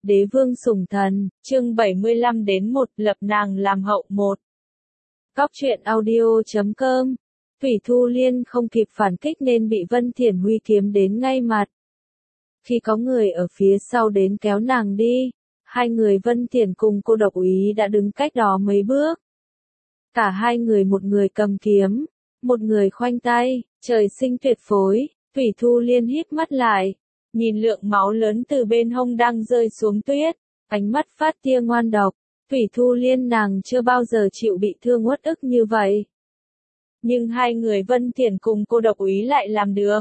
Đế vương sủng thần, chương 75 đến 1, lập nàng làm hậu 1. Cóc truyện audio.com. Thủy Thu Liên không kịp phản kích nên bị Vân Thiển huy kiếm đến ngay mặt. Khi có người ở phía sau đến kéo nàng đi, hai người Vân Thiển cùng cô độc úy đã đứng cách đó mấy bước. Cả hai người, một người cầm kiếm, một người khoanh tay, trời sinh tuyệt phối. Thủy Thu Liên híp mắt lại, nhìn lượng máu lớn từ bên hông đang rơi xuống tuyết, ánh mắt phát tia ngoan độc. Thủy Thu Liên nàng chưa bao giờ chịu bị thương uất ức như vậy. Nhưng hai người Vân Thiển cùng cô độc úy lại làm được.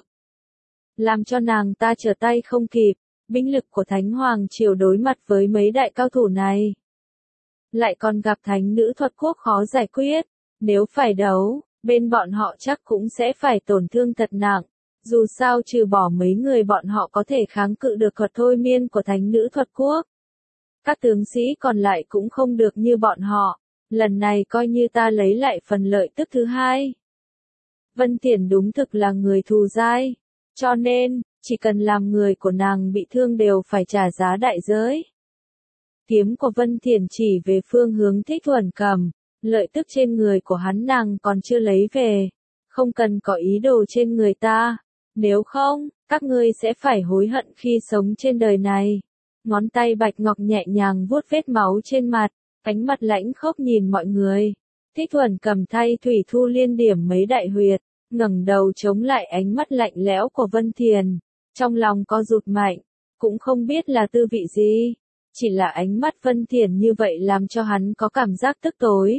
Làm cho nàng ta trở tay không kịp, binh lực của Thánh Hoàng Triều đối mặt với mấy đại cao thủ này. Lại còn gặp thánh nữ thuật quốc khó giải quyết, nếu phải đấu, bên bọn họ chắc cũng sẽ phải tổn thương thật nặng. Dù sao trừ bỏ mấy người bọn họ có thể kháng cự được thuật thôi miên của thánh nữ thuật quốc. Các tướng sĩ còn lại cũng không được như bọn họ, lần này coi như ta lấy lại phần lợi tức thứ hai. Vân Thiển đúng thực là người thù dai, cho nên, chỉ cần làm người của nàng bị thương đều phải trả giá đại giới. Kiếm của Vân Thiển chỉ về phương hướng Thích Thuần Cầm, lợi tức trên người của hắn nàng còn chưa lấy về, không cần có ý đồ trên người ta. Nếu không, các ngươi sẽ phải hối hận khi sống trên đời này. Ngón tay Bạch Ngọc nhẹ nhàng vuốt vết máu trên mặt, ánh mặt lãnh khốc nhìn mọi người. Thích Thuần Cầm thay Thủy Thu Liên điểm mấy đại huyệt, ngẩng đầu chống lại ánh mắt lạnh lẽo của Vân Thiển. Trong lòng co rụt mạnh, cũng không biết là tư vị gì. Chỉ là ánh mắt Vân Thiển như vậy làm cho hắn có cảm giác tức tối.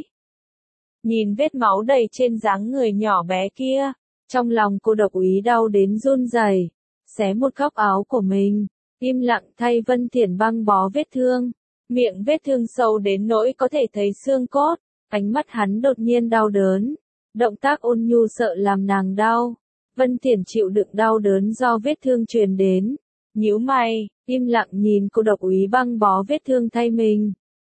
Nhìn vết máu đầy trên dáng người nhỏ bé kia. Trong lòng cô độc úy đau đến run rẩy, xé một góc áo của mình, im lặng thay Vân Thiển băng bó vết thương, miệng vết thương sâu đến nỗi có thể thấy xương cốt, ánh mắt hắn đột nhiên đau đớn, động tác ôn nhu sợ làm nàng đau. Vân Thiển chịu đựng đau đớn do vết thương truyền đến, nhíu mày, im lặng nhìn cô độc úy băng bó vết thương thay mình.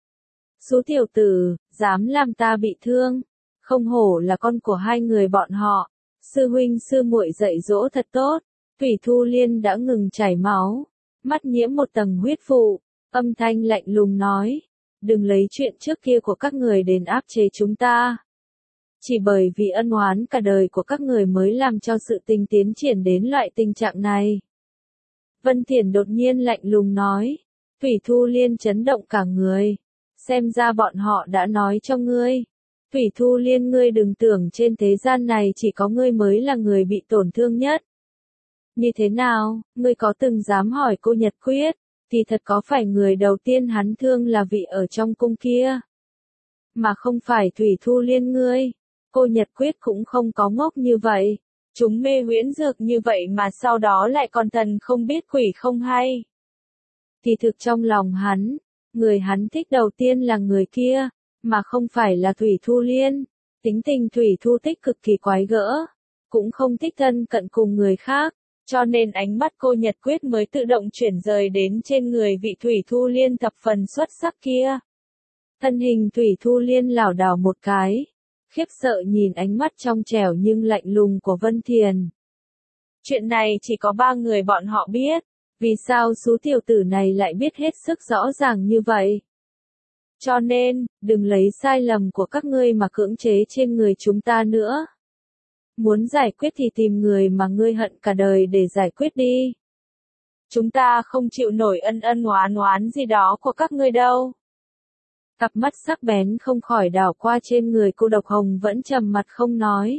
Số tiểu tử, dám làm ta bị thương, không hổ là con của hai người bọn họ. Sư huynh sư muội dạy dỗ thật tốt. Thủy Thu Liên đã ngừng chảy máu, mắt nhiễm một tầng huyết vụ, âm thanh lạnh lùng nói, đừng lấy chuyện trước kia của các người đến áp chế chúng ta. Chỉ bởi vì ân oán cả đời của các người mới làm cho sự tình tiến triển đến loại tình trạng này. Vân Thiển đột nhiên lạnh lùng nói, Thủy Thu Liên chấn động cả người, xem ra bọn họ đã nói cho ngươi. Thủy Thu Liên, ngươi đừng tưởng trên thế gian này chỉ có ngươi mới là người bị tổn thương nhất. Như thế nào, ngươi có từng dám hỏi cô Nhật Quyết, thì thật có phải người đầu tiên hắn thương là vị ở trong cung kia? Mà không phải Thủy Thu Liên ngươi, cô Nhật Quyết cũng không có ngốc như vậy. Chúng mê huyễn dược như vậy mà sau đó lại còn thần không biết quỷ không hay. Thì thực trong lòng hắn, người hắn thích đầu tiên là người kia. Mà không phải là Thủy Thu Liên. Tính tình Thủy Thu Tích cực kỳ quái gỡ, cũng không thích thân cận cùng người khác, cho nên ánh mắt cô Nhật Quyết mới tự động chuyển rời đến trên người vị Thủy Thu Liên thập phần xuất sắc kia. Thân hình Thủy Thu Liên lảo đảo một cái, khiếp sợ nhìn ánh mắt trong trẻo nhưng lạnh lùng của Vân Thiển. Chuyện này chỉ có ba người bọn họ biết, vì sao số tiểu tử này lại biết hết sức rõ ràng như vậy? Cho nên, đừng lấy sai lầm của các ngươi mà cưỡng chế trên người chúng ta nữa. Muốn giải quyết thì tìm người mà ngươi hận cả đời để giải quyết đi. Chúng ta không chịu nổi ân oán gì đó của các ngươi đâu. Cặp mắt sắc bén không khỏi đảo qua trên người cô độc hồng vẫn trầm mặt không nói.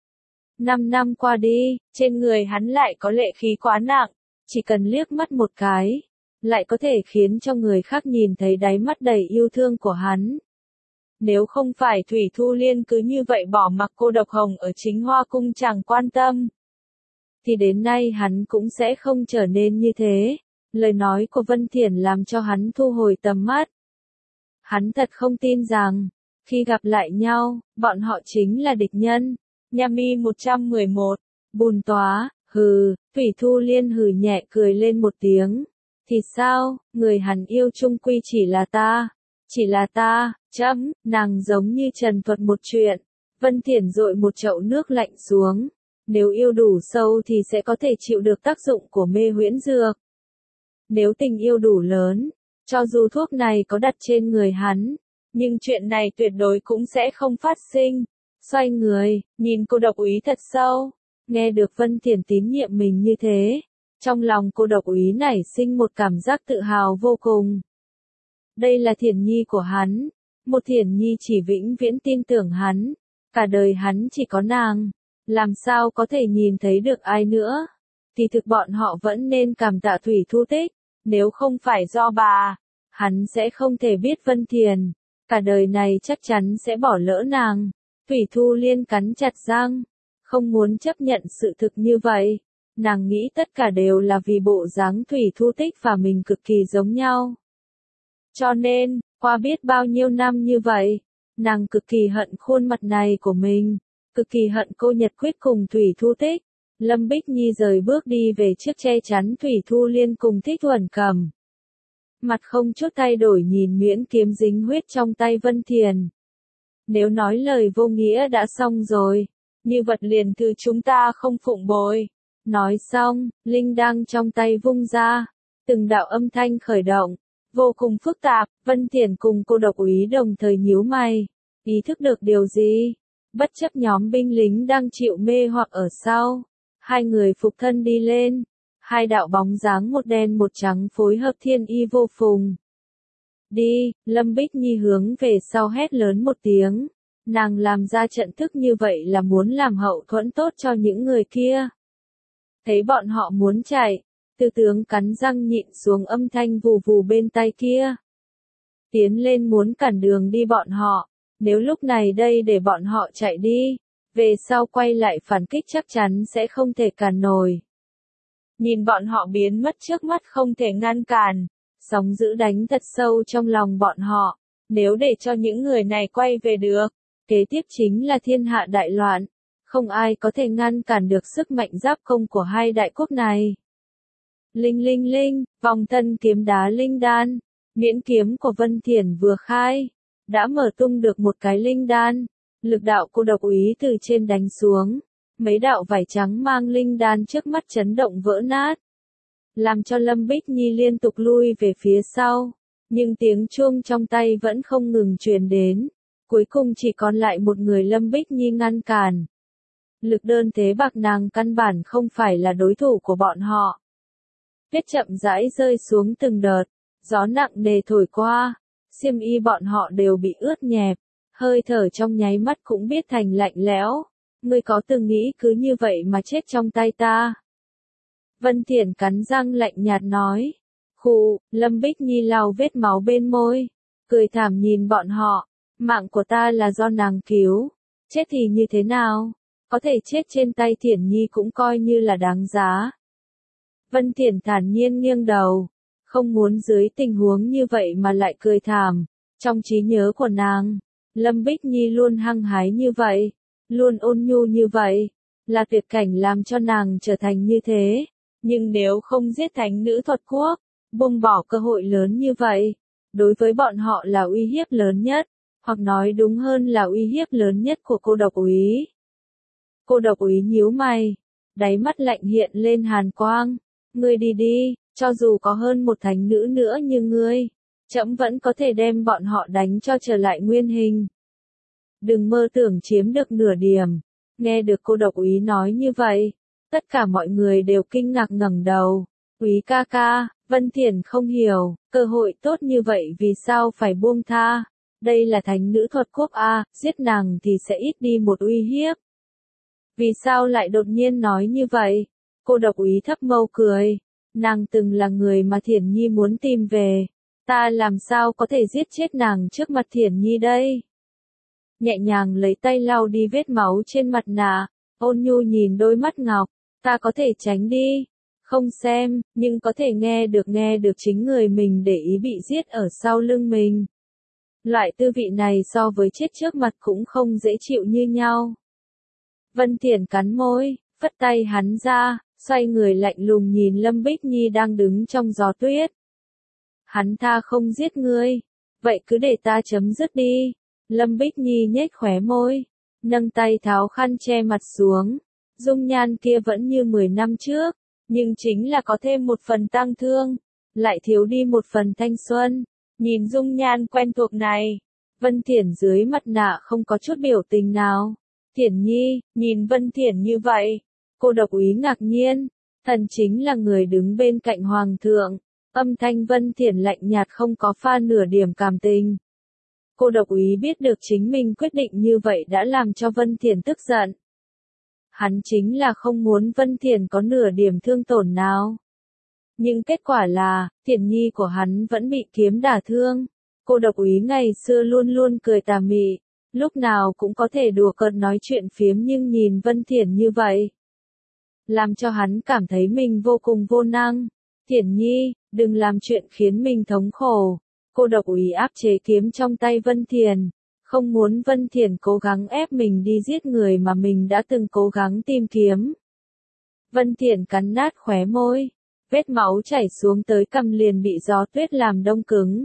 5 năm qua đi, trên người hắn lại có lệ khí quá nặng, chỉ cần liếc mắt một cái. Lại có thể khiến cho người khác nhìn thấy đáy mắt đầy yêu thương của hắn. Nếu không phải Thủy Thu Liên cứ như vậy bỏ mặc cô độc hồng ở chính Hoa Cung chẳng quan tâm, thì đến nay hắn cũng sẽ không trở nên như thế. Lời nói của Vân Thiển làm cho hắn thu hồi tầm mắt. Hắn thật không tin rằng, khi gặp lại nhau, bọn họ chính là địch nhân. Nhami 111, bùn tóa, hừ, Thủy Thu Liên hừ nhẹ cười lên một tiếng. Thì sao, người hắn yêu chung quy chỉ là ta, nàng giống như trần thuật một chuyện. Vân Thiển dội một chậu nước lạnh xuống, nếu yêu đủ sâu thì sẽ có thể chịu được tác dụng của mê huyễn dược. Nếu tình yêu đủ lớn, Cho dù thuốc này có đặt trên người hắn, nhưng chuyện này tuyệt đối cũng sẽ không phát sinh. Xoay người, nhìn cô độc úy thật sâu, nghe được Vân Thiển tín nhiệm mình như thế. Trong lòng cô độc úy nảy sinh một cảm giác tự hào vô cùng. Đây là Thiển Nhi của hắn, một Thiển Nhi chỉ vĩnh viễn tin tưởng hắn, cả đời hắn chỉ có nàng, làm sao có thể nhìn thấy được ai nữa. Thì thực bọn họ vẫn nên cảm tạ Thủy Thu Tích, nếu không phải do bà, hắn sẽ không thể biết Vân Thiển, cả đời này chắc chắn sẽ bỏ lỡ nàng. Thủy Thu Liên cắn chặt răng, không muốn chấp nhận sự thực như vậy. Nàng nghĩ tất cả đều là vì bộ dáng Thủy Thu Tích và mình cực kỳ giống nhau. Cho nên, qua biết bao nhiêu năm như vậy, nàng cực kỳ hận khuôn mặt này của mình, cực kỳ hận cô Nhật Quyết cùng Thủy Thu Tích. Lâm Bích Nhi rời bước đi về trước che chắn Thủy Thu Liên cùng Thích Thuần Cầm. Mặt không chút thay đổi nhìn nhuyễn kiếm dính huyết trong tay Vân Thiển. Nếu nói lời vô nghĩa đã xong rồi, như vật liền từ chúng ta không phụng bồi. Nói xong, linh đăng trong tay vung ra, từng đạo âm thanh khởi động, vô cùng phức tạp. Vân Thiển cùng cô độc úy đồng thời nhíu mày, ý thức được điều gì, bất chấp nhóm binh lính đang chịu mê hoặc ở sau. Hai người phục thân đi lên, hai đạo bóng dáng một đen một trắng phối hợp thiên y vô phùng. Đi, Lâm Bích Nhi hướng về sau hét lớn một tiếng, nàng làm ra trận thức như vậy là muốn làm hậu thuẫn tốt cho những người kia. Thấy bọn họ muốn chạy, Tư tướng cắn răng nhịn xuống âm thanh vù vù bên tai kia. Tiến lên muốn cản đường đi bọn họ, nếu lúc này đây để bọn họ chạy đi, về sau quay lại phản kích chắc chắn sẽ không thể cản nổi. Nhìn bọn họ biến mất trước mắt không thể ngăn cản, sóng dữ đánh thật sâu trong lòng bọn họ, nếu để cho những người này quay về được, kế tiếp chính là thiên hạ đại loạn, không ai có thể ngăn cản được sức mạnh giáp công của hai đại quốc này. Linh linh linh, vòng thân kiếm đá linh đan, miễn kiếm của Vân Thiển vừa khai, đã mở tung được một cái linh đan. Lực đạo cô độc úy từ trên đánh xuống, mấy đạo vải trắng mang linh đan trước mắt chấn động vỡ nát, làm cho Lâm Bích Nhi liên tục lui về phía sau, nhưng tiếng chuông trong tay vẫn không ngừng truyền đến, cuối cùng chỉ còn lại một người Lâm Bích Nhi ngăn cản. Lực đơn thế bạc nàng căn bản không phải là đối thủ của bọn họ. Tuyết chậm rãi rơi xuống từng đợt, gió nặng nề thổi qua, xiêm y bọn họ đều bị ướt nhẹp. Hơi thở trong nháy mắt cũng biết thành lạnh lẽo. Ngươi có từng nghĩ cứ như vậy mà chết trong tay ta? Vân Thiển cắn răng lạnh nhạt nói. Khụ, Lâm Bích Nhi lau vết máu bên môi, cười thảm nhìn bọn họ. Mạng của ta là do nàng cứu, chết thì như thế nào? Có thể chết trên tay Thiển Nhi cũng coi như là đáng giá. Vân Thiển thản nhiên nghiêng đầu, không muốn dưới tình huống như vậy mà lại cười thảm. Trong trí nhớ của nàng, Lâm Bích Nhi luôn hăng hái như vậy, luôn ôn nhu như vậy, là tuyệt cảnh làm cho nàng trở thành như thế. Nhưng nếu không giết thánh nữ thuật quốc, buông bỏ cơ hội lớn như vậy, đối với bọn họ là uy hiếp lớn nhất, hoặc nói đúng hơn là uy hiếp lớn nhất của cô độc úy. Cô độc úy nhíu mày, đáy mắt lạnh hiện lên hàn quang. Ngươi đi đi, cho dù có hơn một thánh nữ nữa như ngươi, trẫm vẫn có thể đem bọn họ đánh cho trở lại nguyên hình. Đừng mơ tưởng chiếm được nửa điểm. Nghe được cô độc úy nói như vậy, tất cả mọi người đều kinh ngạc ngẩng đầu. Úy ca ca, Vân Thiển không hiểu, cơ hội tốt như vậy vì sao phải buông tha. Đây là thánh nữ thuật quốc a, giết nàng thì sẽ ít đi một uy hiếp. Vì sao lại đột nhiên nói như vậy? Cô độc úy thấp mâu cười. Nàng từng là người mà Thiển Nhi muốn tìm về. Ta làm sao có thể giết chết nàng trước mặt Thiển Nhi đây? Nhẹ nhàng lấy tay lau đi vết máu trên mặt nạ, ôn nhu nhìn đôi mắt ngọc. Ta có thể tránh đi, không xem, nhưng có thể nghe được chính người mình để ý bị giết ở sau lưng mình. Loại tư vị này so với chết trước mặt cũng không dễ chịu như nhau. Vân Thiển cắn môi, phất tay hắn ra, xoay người lạnh lùng nhìn Lâm Bích Nhi đang đứng trong gió tuyết. Hắn tha không giết ngươi, vậy cứ để ta chấm dứt đi. Lâm Bích Nhi nhếch khóe môi, nâng tay tháo khăn che mặt xuống. Dung nhan kia vẫn như 10 năm trước, nhưng chính là có thêm một phần tang thương. lại thiếu đi một phần thanh xuân. Nhìn dung nhan quen thuộc này, Vân Thiển dưới mặt nạ không có chút biểu tình nào. Thiển Nhi, nhìn Vân Thiển như vậy, cô độc úy ngạc nhiên, thần chính là người đứng bên cạnh Hoàng thượng. Âm thanh Vân Thiển lạnh nhạt không có pha nửa điểm cảm tình. Cô độc úy biết được chính mình quyết định như vậy đã làm cho Vân Thiển tức giận. Hắn chính là không muốn Vân Thiển có nửa điểm thương tổn nào. Nhưng kết quả là, Thiển Nhi của hắn vẫn bị kiếm đả thương. Cô độc úy ngày xưa luôn luôn cười tà mị, lúc nào cũng có thể đùa cợt nói chuyện phiếm, nhưng nhìn Vân Thiển như vậy, làm cho hắn cảm thấy mình vô cùng vô năng. Thiển Nhi, đừng làm chuyện khiến mình thống khổ. Cô độc úy áp chế kiếm trong tay Vân Thiển, không muốn Vân Thiển cố gắng ép mình đi giết người mà mình đã từng cố gắng tìm kiếm. Vân Thiển cắn nát khóe môi, vết máu chảy xuống tới cằm liền bị gió tuyết làm đông cứng.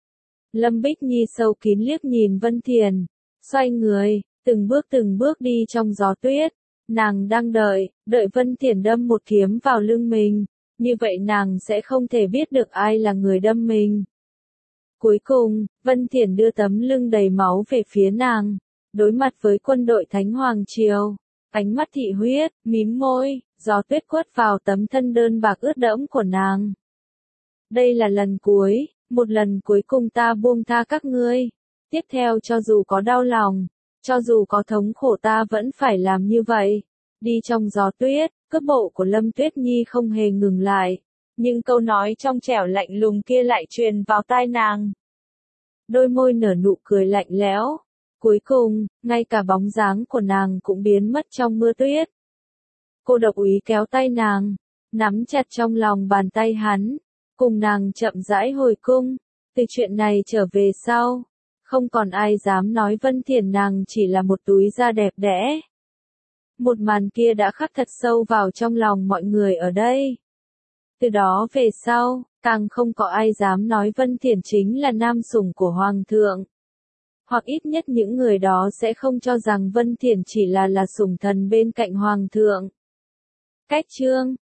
Lâm Bích Nhi sâu kín liếc nhìn Vân Thiển, xoay người, từng bước đi trong gió tuyết. Nàng đang đợi Vân Thiển đâm một kiếm vào lưng mình, như vậy nàng sẽ không thể biết được ai là người đâm mình. Cuối cùng, Vân Thiển đưa tấm lưng đầy máu về phía nàng, đối mặt với quân đội Thánh Hoàng Triều, ánh mắt thị huyết, mím môi, gió tuyết quất vào tấm thân đơn bạc ướt đẫm của nàng. Đây là lần cuối, một lần cuối cùng ta buông tha các ngươi. Tiếp theo cho dù có đau lòng, cho dù có thống khổ ta vẫn phải làm như vậy. Đi trong gió tuyết, cước bộ của Lâm Tuyết Nhi không hề ngừng lại. Nhưng câu nói trong trẻo lạnh lùng kia lại truyền vào tai nàng. Đôi môi nở nụ cười lạnh lẽo. Cuối cùng, ngay cả bóng dáng của nàng cũng biến mất trong mưa tuyết. Cô độc úy kéo tay nàng, nắm chặt trong lòng bàn tay hắn, cùng nàng chậm rãi hồi cung. Từ chuyện này trở về sau, không còn ai dám nói Vân Thiển nàng chỉ là một túi da đẹp đẽ. Một màn kia đã khắc thật sâu vào trong lòng mọi người ở đây. Từ đó về sau, càng không có ai dám nói Vân Thiển chính là nam sủng của Hoàng thượng. Hoặc ít nhất những người đó sẽ không cho rằng Vân Thiển chỉ là sủng thần bên cạnh Hoàng thượng. Cách chương